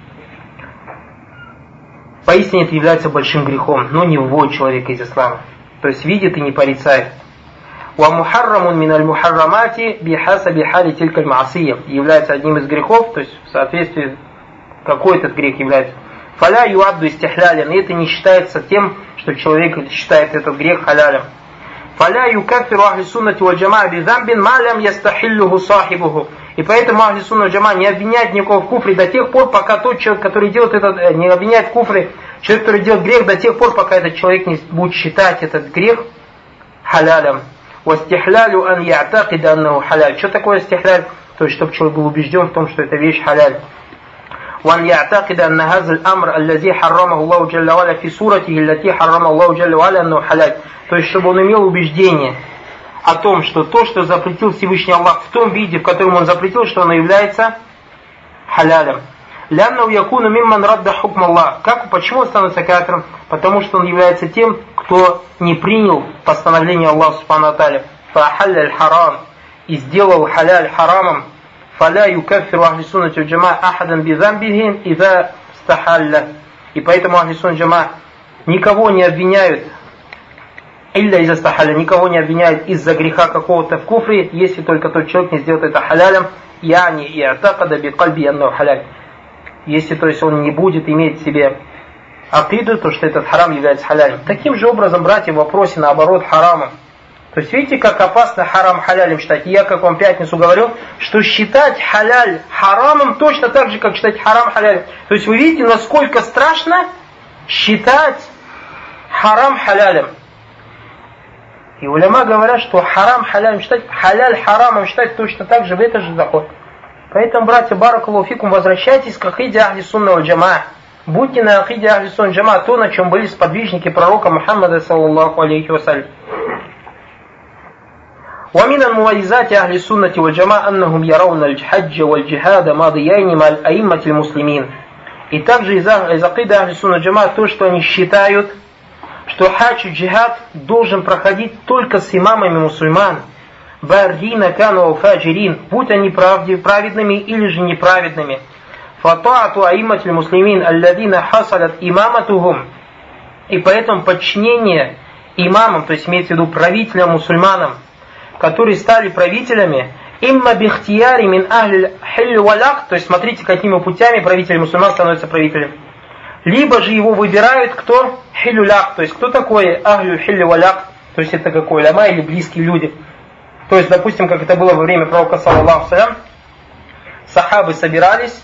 поистине это является большим грехом, но не вводит человека из ислама. То есть видит и не порицает. وَمُحَرَّمٌ مِنَ الْمُحَرَّمَاتِ بِحَسَبِ حَالِ تِلْكَ الْمَعْصِيَّةِ является одним из грехов, то есть в соответствии какой этот грех является. فَلَا يُعَدُّ إِسْتِحْلَالًا. И это не считается тем, что человек считает этот грех халялем. فَلَا يُكَفِّرُ أَهْلِ السُنَّةِ وَالْجَمَاعَةِ بِذَنْبٍ مَا لَمْ يَسْتَحِلُّهُ صَاحِبُهُ. И поэтому ахли сунна валь джамаа не обвиняет никого в куфре до тех пор, пока тот человек, который делает этот, не обвиняет в куфре, человек, который делает грех, до тех пор, пока этот человек не будет считать этот грех халялем. Вастихлялю ан я'такида аннаху халяль. Что такое стихляль? То есть, чтобы человек был убежден в том, что эта вещь халяль. وأن يعتقد أن هذا الأمر الذي حرمه الله جل وعلا في صورته التي حرمه الله جل وعلا أنه حلال. То есть, чтобы он имел убеждение о том, что то, что запретил Всевышний Аллах в том виде, в котором он запретил, что оно является халялем. لأنه يكون ممن رد حكم الله. Как, почему он становится кафиром? Потому что он является тем, кто не принял постановление Аллаха субхану ва тааля. فأحل الحرام. И сделал халяль харамом. فلا يكفر أهل السنة والجماعة أحدا بذنبهم إذا استحل. И поэтому ахли сунна джамаа никого не обвиняют, илля из-за стахаля, никого не обвиняют из-за греха какого-то в куфре, если только тот человек не сделает это халялем, яни и атакада би кальби аннаху халяль. Если, то есть, он не будет иметь в себе акиду, то что этот харам является халялем. Таким же образом, братья, в вопросе наоборот харама. То есть видите, как опасно харам халялем считать. И я, как вам в пятницу говорил, что считать халяль харамом точно так же, как считать харам халялем. То есть вы видите, насколько страшно считать харам халялем. И уляма говорят, что харам халялем считать, халяль харамом считать точно так же, в это же заход. Поэтому, братья, баракаллаху фикум, возвращайтесь к акиде ахли сунна валь джамаа. Будьте на акиде ахли сунна валь джамаа, то, на чем были сподвижники пророка Мухаммада саллаллаху алейхи вассалям. ومن المميزات أهل السنة والجماعة أنهم يرون الحج والجهاد ماضيين مع الأئمة المسلمين. И также из акиды ахли сунна валь джамаа то, что они считают, что хадж и джихад должен проходить только с имамами мусульман. Баррина кану фаджирин, будь они праведными или же неправедными. Фатаату аимматиль муслимин алладина хасалят имаматухум. И поэтому подчинение имамам, то есть имеется в виду правителям мусульманам, которые стали правителями, имма бихтияри мин ахль хиль валак, то есть смотрите, какими путями правители мусульман становятся правителем. Либо же его выбирают кто? Хиллюляк. То есть кто такой ахлю хилли валяк? То есть это какой ляма или близкие люди. То есть, допустим, как это было во время пророка саллаллаху салям, сахабы собирались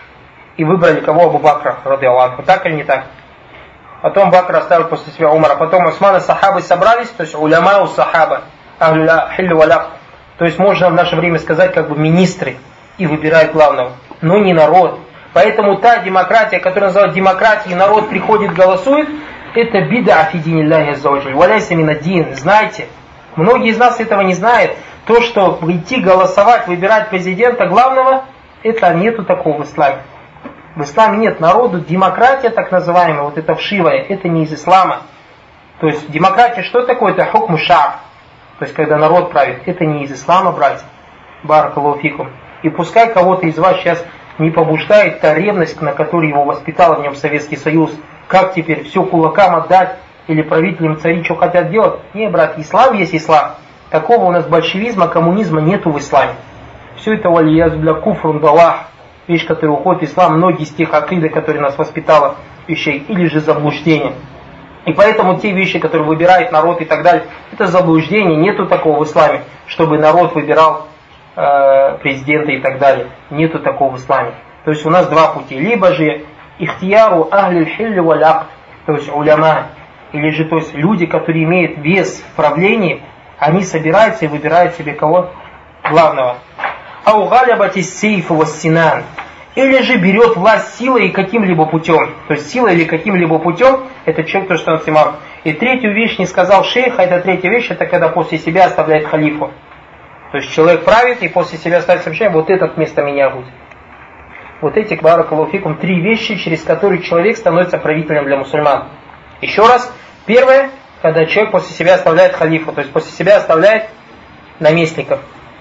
и выбрали кого? Абу Бакра, радиаллаху. Так или не так? Потом Бакр оставил после себя Умара. Потом Усман и сахабы собрались, то есть уляма у сахаба, ахлю хилли валяк. То есть можно в наше время сказать, как бы министры и выбирают главного, но не народ. Поэтому та демократия, которую называют демократией, народ приходит, голосует, это бида фидинилляхи аззаваджаль. Валяйся минаддин. Знаете, многие из нас этого не знают. То, что идти голосовать, выбирать президента главного, это нету такого в исламе. В исламе нет народу, демократия так называемая, вот это вшивая, это не из ислама. То есть демократия что такое? Это хукму ша'б. То есть когда народ правит, это не из ислама, братья. Баракаллаху фикум. И пускай кого-то из вас сейчас не побуждает та ревность, на которой его воспитал в нем Советский Союз. Как теперь все кулакам отдать или правителям цари что хотят делать? Не, брат, ислам есть ислам. Такого у нас большевизма, коммунизма нету в исламе. Все это валияз бля куфрун далах. Вещь, которая уходит в ислам, многие из тех акиды, которые нас воспитала вещей, или же заблуждение. И поэтому те вещи, которые выбирает народ и так далее, это заблуждение, нету такого в исламе, чтобы народ выбирал э, президента и так далее. Нету такого в исламе. То есть у нас два пути. Либо же ихтияру ахлиль хилли валь акд, то есть уляма, или же то есть люди, которые имеют вес в правлении, они собираются и выбирают себе кого? Главного. Ау галябати сейфу вассинан. Или же берет власть силой и каким-либо путем. То есть силой или каким-либо путем, это человек, кто становится имамом. И третью вещь не сказал шейх, а это третья вещь, это когда после себя оставляет халифу. То есть человек правит и после себя оставляет сообщение, вот этот вместо меня будет. Вот эти, баракаллаху фикум, три вещи, через которые человек становится правителем для мусульман. Еще раз, первое, когда человек после себя оставляет халифу, то есть после себя оставляет наместников.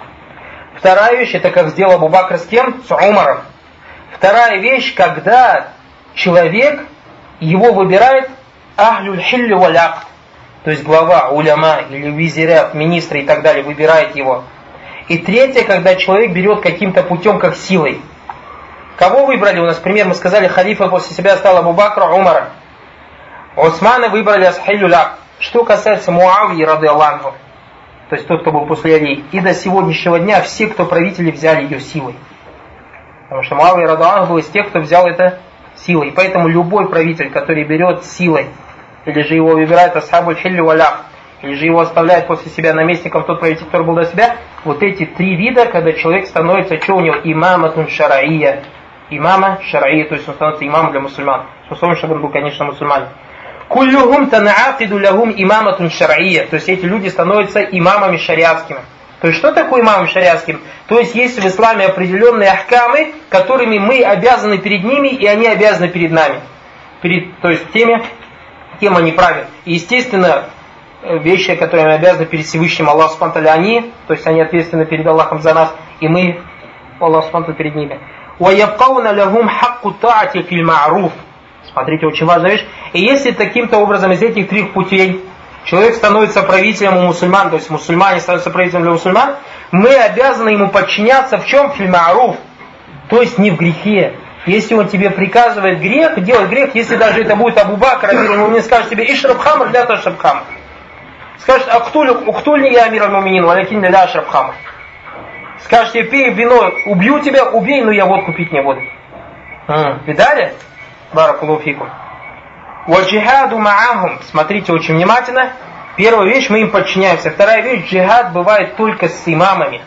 Вторая вещь, это как сделал Абу Бакр с кем? С Умаром. Вторая вещь, когда человек, его выбирает ахлюль хилли валь акд, то есть глава, уляма или визирят, министры и так далее, выбирает его. И третье, когда человек берет каким-то путем, как силой. Кого выбрали? У нас пример, мы сказали, халифа после себя стал Абу Бакра, Умара. Усмана выбрали асхилюль акд. Что касается Муавии, радиаллаху, то есть тот, кто был после Али, и до сегодняшнего дня все, кто правители, взяли ее силой. Потому что Муавия радиаллаху был из тех, кто взял это силой. И поэтому любой правитель, который берет силой, или же его выбирает асхабуль хилли валь акд, или же его оставляет после себя наместником тот правитель, который был до себя, вот эти три вида, когда человек становится, что у него, имаматун шараия, имама шараия, то есть он становится имамом для мусульман. Условно, чтобы он был, конечно, мусульманин. Куллюхум танаакиду лягум имаматун шараия, то есть эти люди становятся имамами шариатскими. То есть что такое имамом шариатским? То есть есть в исламе определенные ахкамы, которыми мы обязаны перед ними, и они обязаны перед нами. Перед, то есть теми, кем они правят. И естественно, вещи, которые мы обязаны перед Всевышним Аллаху субхану ва тааля, они, то есть они ответственны перед Аллахом за нас, и мы, Аллаху субхану ва тааля, перед ними. وَيَبْقَوْنَ لَهُمْ حَقُّ طَاعَةِ فِي الْمَعْرُوفِ. Смотрите, очень важная вещь. И если таким-то образом из этих трех путей человек становится правителем у мусульман, то есть мусульмане становятся правителем для мусульман, мы обязаны ему подчиняться в чем? Фи аль-ма'руф. То есть не в грехе. Если он тебе приказывает грех, делать грех, если даже это будет Абу Бакр, он не скажет тебе ишраб хамр, ля ташраб хамр. Скажет, уктульни я амир аль-муминин, валякин ля ашраб хамр. Скажет тебе, пей вино, убью тебя, убей, но я водку пить не буду. М-м, видали? Баракаллаху фикум. Ваджихаду ма'ахум. Смотрите очень внимательно. Первая вещь, мы им подчиняемся. Вторая вещь, джихад бывает только с имамами.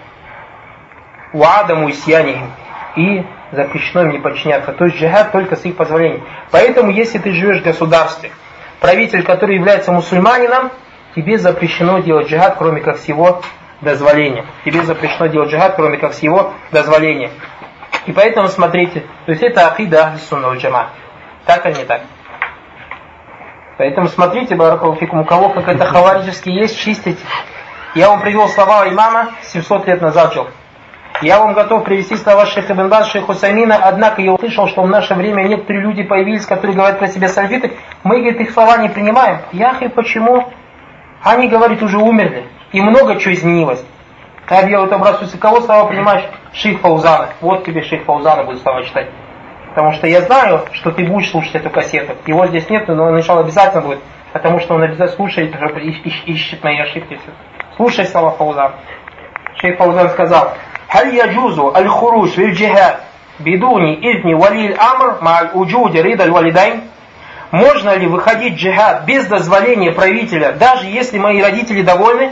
Уадаму исьянихим. И запрещено им не подчиняться. То есть джихад только с их позволения. Поэтому, если ты живешь в государстве, правитель, который является мусульманином, тебе запрещено делать джихад, кроме как с его дозволения. Тебе запрещено делать джихад, кроме как с его дозволения. И поэтому смотрите, то есть это акида ахли сунна валь джамаа. Так или не так? Поэтому смотрите, баракаллаху фикум, у кого какая-то хавариджеский есть, чистить. Я вам привел слова имама семьсот лет назад жил. Я вам готов привести слова шейха ибн Баз, шейха Усаймина, однако я услышал, что в наше время некоторые люди появились, которые говорят про себя сальфиты. Мы, говорит, их слова не принимаем. Яхи, почему? Они, говорит, уже умерли. И много чего изменилось. Я делаю это образцу, кого слова принимаешь? Шейх Фаузана. Вот тебе шейх Фаузана будет слова читать. Потому что я знаю, что ты будешь слушать эту кассету. Его здесь нет, но начало обязательно будет. Потому что он обязательно слушает, ищет мои ошибки. Слушай слова Фаузан. Шейх Фаузан сказал: «Халь яджузу аль-хуруш виль-джихад бидуни изни вали аль-амр ма аль-уджуди рида аль-валидайн». Можно ли выходить в джихад без дозволения правителя, даже если мои родители довольны?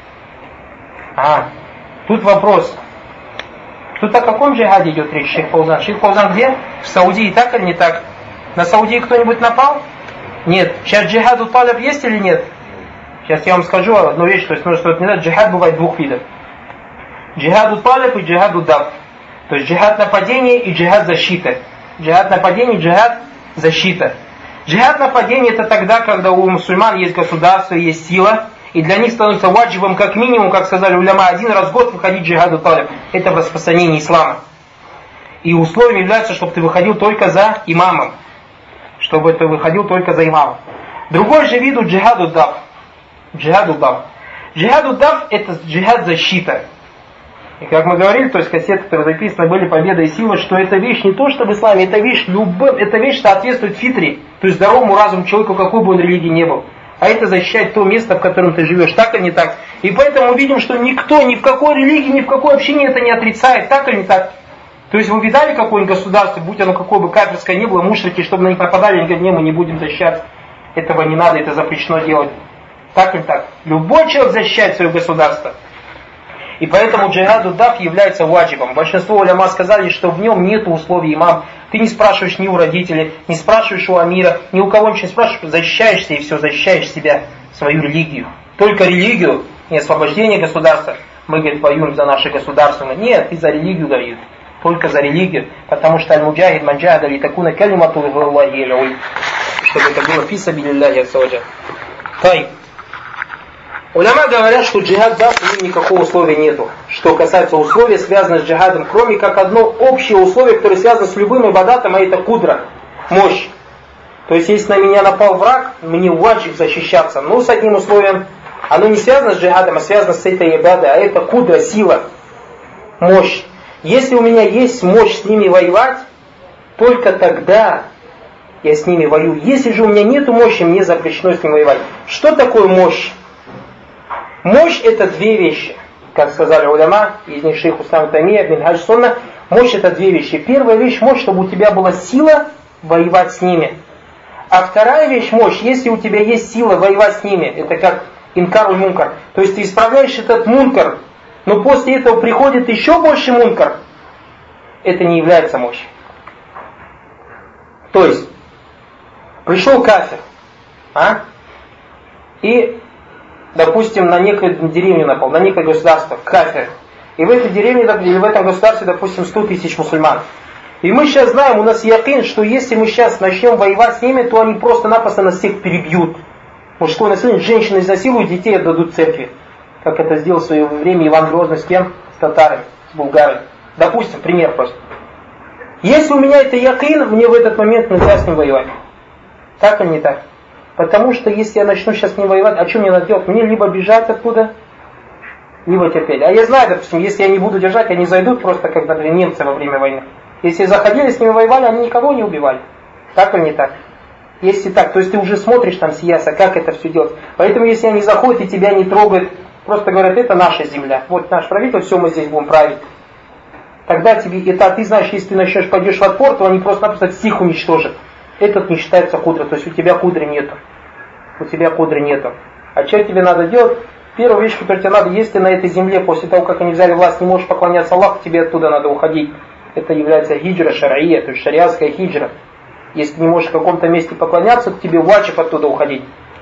А, тут вопрос. Тут о каком джихаде идет речь, Шейх Фаузан? Шейх Фаузан где? В Саудии так или не так? На Саудии кто-нибудь напал? Нет. Сейчас джихаду талиб есть или нет? Сейчас я вам скажу одну вещь, то есть, ну, что не знаю, джихад бывает двух видов. Джихаду талиб и джихаду даф. То есть джихад нападения и джихад защита. Джихад нападения, джихад защита. Джихад нападения это тогда, когда у мусульман есть государство, есть сила, и для них становится ваджибом как минимум, как сказали уляма, один раз в год выходить в джихаду талиб. Это в распространении ислама. И условием является, чтобы ты выходил только за имамом. Чтобы ты выходил только за имамом. Другой же вид у джихаду даф. Джихаду даф. Джихаду даф это джихад защита. И как мы говорили, то есть кассеты, которые записаны, были победа и сила, что эта вещь не то, что в исламе, это вещь любым, эта вещь соответствует фитре, то есть здоровому разуму человека, какой бы он религии не был. А это защищать то место, в котором ты живешь, так или не так. И поэтому мы видим, что никто, ни в какой религии, ни в какой общине это не отрицает, так или не так. То есть вы видали какое-нибудь государство, будь оно какое бы кафирское ни было, мушрики, чтобы на них нападали, они говорят: не, мы не будем защищать. Этого не надо, это запрещено делать. Так или так. Любой человек защищает свое государство. И поэтому джихаду даф является ваджибом. Большинство уляма сказали, что в нем нет условий имам. Ты не спрашиваешь ни у родителей, не спрашиваешь у амира, ни у кого ничего не спрашиваешь, защищаешься и все, защищаешь себя, свою религию. Только религию, не освобождение государства. Мы, говорит, воюем за наше государство. Нет, ты за религию воюешь. Только за религию. Потому что аль-муджахид манджахада ли такуна калимату Аллахи аль-уль. Чтобы это было фи сабилиллахи азза. Тай. Уляма говорят, что джихад даф, в нем никакого условия нету. Что касается условий, связанных с джихадом, кроме как одно общее условие, которое связано с любым ибадатом, а это кудра, мощь. То есть, если на меня напал враг, мне ваджиб защищаться. Но с одним условием, оно не связано с джихадом, а связано с этой ибадой, а это кудра, сила, мощь. Если у меня есть мощь с ними воевать, только тогда я с ними воюю. Если же у меня нет мощи, мне запрещено с ними воевать. Что такое мощь? Мощь это две вещи. Как сказали уляма, из них шейх Ислам Тамия, Минхадж Сунна, мощь это две вещи. Первая вещь мощь, чтобы у тебя была сила воевать с ними. А вторая вещь мощь, если у тебя есть сила воевать с ними, это как инкар мункар. То есть ты исправляешь этот мункар, но после этого приходит еще больше мункар. Это не является мощью. То есть, пришел кафир, а? И допустим, на некую деревню напал, на некое государство, кафир. И в этой деревне или в этом государстве, допустим, сто тысяч мусульман. И мы сейчас знаем, у нас якин, что если мы сейчас начнем воевать с ними, то они просто-напросто нас всех перебьют. Мужское насилие, женщины изнасилуют, детей отдадут церкви. Как это сделал в свое время Иван Грозный с кем? С татарами, с булгарами. Допустим, пример просто. Если у меня это якин, мне в этот момент нельзя с ним воевать. Так или не так? Потому что если я начну сейчас не воевать, а что мне надо делать? Мне либо бежать оттуда, либо терпеть. А я знаю, допустим, если я не буду держать, они зайдут просто, как, например, немцы во время войны. Если заходили, с ними воевали, они никого не убивали. Так или не так? Если так, то есть ты уже смотришь там сияса, как это все делать. Поэтому если они заходят и тебя не трогают, просто говорят: это наша земля, вот наш правитель, все, мы здесь будем править. Тогда тебе, это ты знаешь, если ты начнешь, пойдешь в отпор, то они просто-напросто всех уничтожат. Этот не считается кудра, то есть у тебя кудры нету. У тебя кудры нету. А что тебе надо делать? Первая вещь, которую тебе надо, если на этой земле, после того, как они взяли власть, не можешь поклоняться Аллаху, тебе оттуда надо уходить. Это является хиджра шар'ия, то есть шариатская хиджра. Если ты не можешь в каком-то месте поклоняться, то тебе ваджиб оттуда уходить.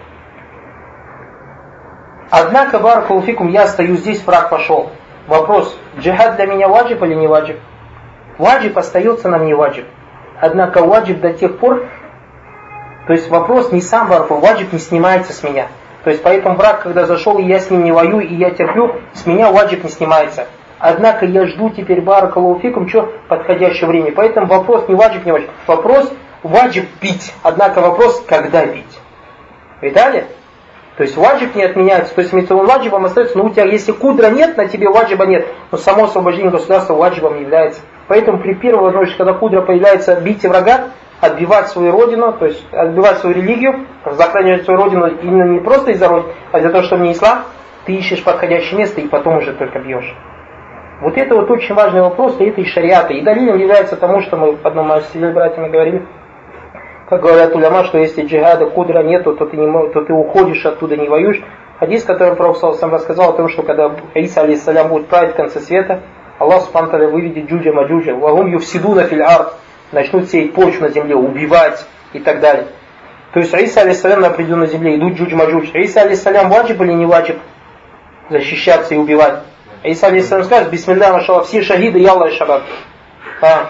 Однако, баракаллаху фикум, я стою здесь, враг пошел. Вопрос: джихад для меня ваджиб или не ваджиб? Ваджиб остается на мне ваджиб. Однако ваджиб до тех пор, то есть вопрос не сам баракаллаху, ваджиб не снимается с меня. То есть поэтому враг, когда зашел, и я с ним не воюю, и я терплю, с меня ваджиб не снимается. Однако я жду теперь баракаллаху фикум, что подходящее время. Поэтому вопрос не ваджиб, не ваджиб. Вопрос ваджиб бить. Однако вопрос, когда бить. Видали? То есть ваджиб не отменяется. То есть митцвот ваджибом остается, но у тебя, если кудра нет, на тебе ваджиба нет. Но само освобождение государства ваджибом не является. Поэтому при первой возможности, когда кудра появляется, бить врага, отбивать свою родину, то есть отбивать свою религию, захоронять свою родину именно не просто из-за родины, а для того, чтобы не ислам, ты ищешь подходящее место и потом уже только бьешь. Вот это вот очень важный вопрос, и это и шариаты. И далилем является тому, что мы в одном из братьями говорили, как говорят уляма, что если джихада, кудра нету, то ты, не, то ты уходишь оттуда, не воюешь. Хадис, который Пророк сам рассказал о том, что когда Иса алейхиссалям будет править в конце света, Аллах субхану ва тааля выведет джуджа маджуджа, вагум юфсидуна фил ард, начнут сеять почву на земле, убивать и так далее. То есть Иса алейхиссалям на определенной земле идут джудж маджудж. Иса алейхиссалям ваджиб или не ваджиб защищаться и убивать? Иса алейхиссалям скажет: бисмилля машалла, все шахиды, ялла и шабаб. А,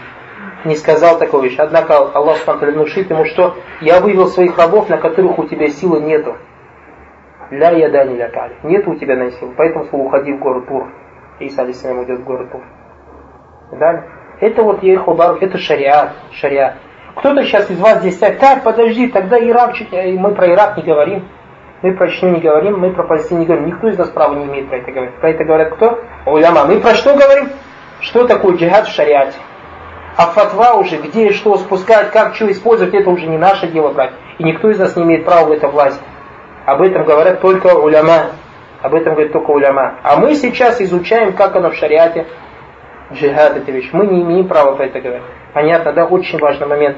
не сказал такую вещь. Однако Аллах субхану ва тааля внушит ему, что я вывел своих рабов, на которых у тебя силы нету. Ля ядани ля кали. Нет у тебя на силу. Поэтому слово уходи в город Тур. Иса алейхиссалям идет в город Тур. Далее. Это вот ейхубар, это шариат, шариат. Кто-то сейчас из вас здесь скажет: так, подожди, тогда Ирак, мы про Ирак не говорим, мы про Чечню не говорим, мы про Палестину не говорим. Никто из нас права не имеет про это говорить. Про это говорят кто? Уляма. Мы про что говорим? Что такое джихад в шариате? А фатва уже, где и что спускать, как, что использовать, это уже не наше дело, брать. И никто из нас не имеет права в это власть. Об этом говорят только уляма. Об этом говорит только уляма. А мы сейчас изучаем, как оно в шариате. Джихад это вещь. Мы не имеем права про это говорить. Понятно, да? Очень важный момент.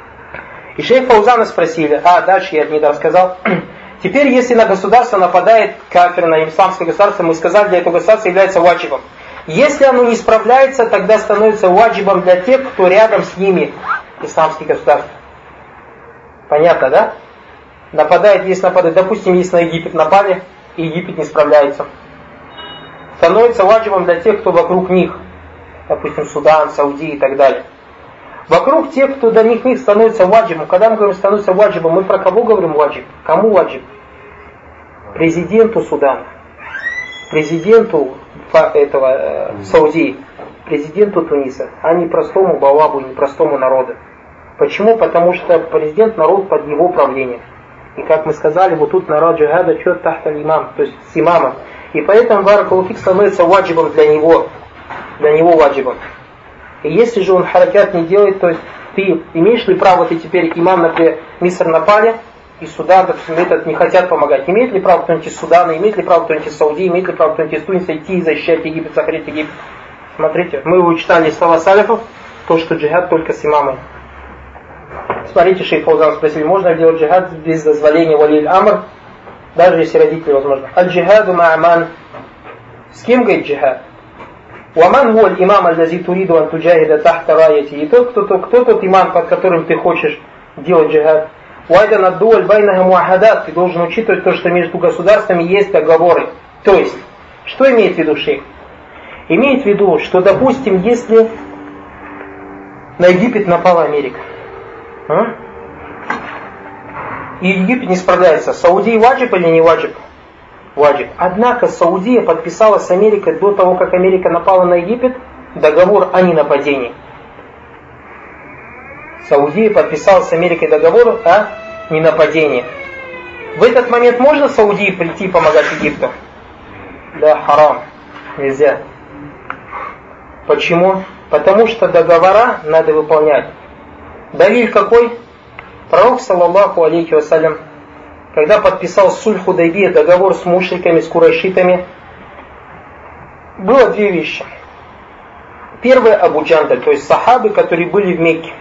И шейх Фаузана спросили, а дальше я не рассказал. Теперь, если на государство нападает кафир, на исламское государство, мы сказали, для этого государства является ваджибом. Если оно не справляется, тогда становится ваджибом для тех, кто рядом с ними, исламские государства. Понятно, да? Нападает, если нападает, допустим, если на Египет напали, и Египет не справляется. Становится ваджибом для тех, кто вокруг них. Допустим, Судан, Саудия и так далее. Вокруг тех, кто до них, них становится ваджибом. Когда мы говорим становится ваджибом, мы про кого говорим ваджиб? Кому ваджиб? Президенту Судана, президенту этого э, Саудии, президенту Туниса, а не простому балабу, не простому народу. Почему? Потому что президент народ под его правлением. И как мы сказали, вот тут народ джихада чет тахта имам, то есть с имамом. И поэтому баракалуфик становится ваджибом для него. Для него ваджибом. И если же он харакят не делает, то есть ты имеешь ли право, ты теперь имам, например, Миср напали, и Судан, допустим, этот не хотят помогать. Имеет ли право кто-нибудь из Судана, имеет ли право кто-нибудь из Саудии, имеет ли право кто-нибудь из Туниса идти и защищать Египет, захватить Египет? Смотрите, мы его читали слова салифов, то, что джихад только с имамом. Смотрите, шейх Фаузан спросили, можно ли делать джихад без дозволения валиль амр, даже если родители, возможно. Аль-джихаду ма'аман. С кем говорит джихад? Уаман воль имам аль-лази туриду ан туджахида тахта раяти. И тот, кто, кто тот имам, под которым ты хочешь делать джихад. Уайдан аддуаль байнага муахадат. Ты должен учитывать то, что между государствами есть договоры. То есть, что имеет в виду шейх? Имеет в виду, что, допустим, если на Египет напала Америка, а? и Египет не справляется, Саудия ваджиб или не ваджиб? Ваджиб. Однако Саудия подписала с Америкой до того, как Америка напала на Египет, договор о ненападении. Саудия подписала с Америкой договор о ненападении. В этот момент можно Саудии прийти и помогать Египту? Да, харам. Нельзя. Почему? Потому что договора надо выполнять. Далиль какой? Пророк, саллаллаху алейхи вассалям, когда подписал суль Худайбия, договор с мушриками, с курайшитами, было две вещи. Первое — Абу Джандаль, то есть сахабы, которые были в Мекке.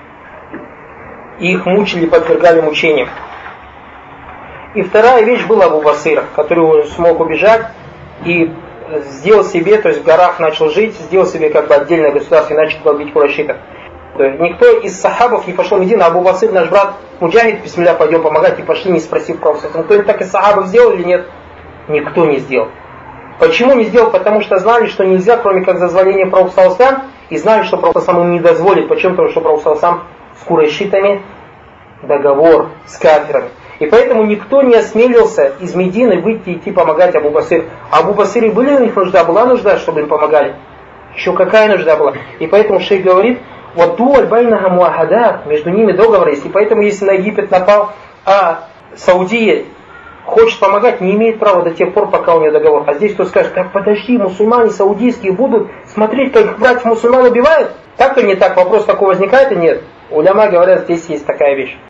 И их мучили, подвергали мучениям. И вторая вещь была Абу Басир, который смог убежать и сделал себе, то есть в горах начал жить, сделал себе как бы отдельное государство и начал долбить курайшитов. Никто из сахабов не пошел в Медину, а Абу Басир, наш брат Муджахид, бисмилля, пойдем помогать, и пошли, не спросив Пророка. Кто-нибудь так из сахабов сделал или нет? Никто не сделал. Почему не сделал? Потому что знали, что нельзя, кроме как дозволения Пророка саллаллаху, и знали, что Пророк сам им не дозволит. Почему? Потому что Пророк саллаллаху с курайшитами договор с кафирами. И поэтому никто не осмелился из Медины выйти и идти помогать Абу Басир. А Абу Басире были у них нужда? Была нужда, чтобы им помогали? Еще какая нужда была? И поэтому шейх говорит, вот дуаль байнага муахадат, между ними договор есть. И поэтому, если на Египет напал, а Саудия хочет помогать, не имеет права до тех пор, пока у него договор. А здесь кто скажет, так подожди, мусульмане саудийские будут смотреть, как их братьев мусульман убивают? Так или не так? Вопрос такой возникает и нет? Уляма говорят, здесь есть такая вещь.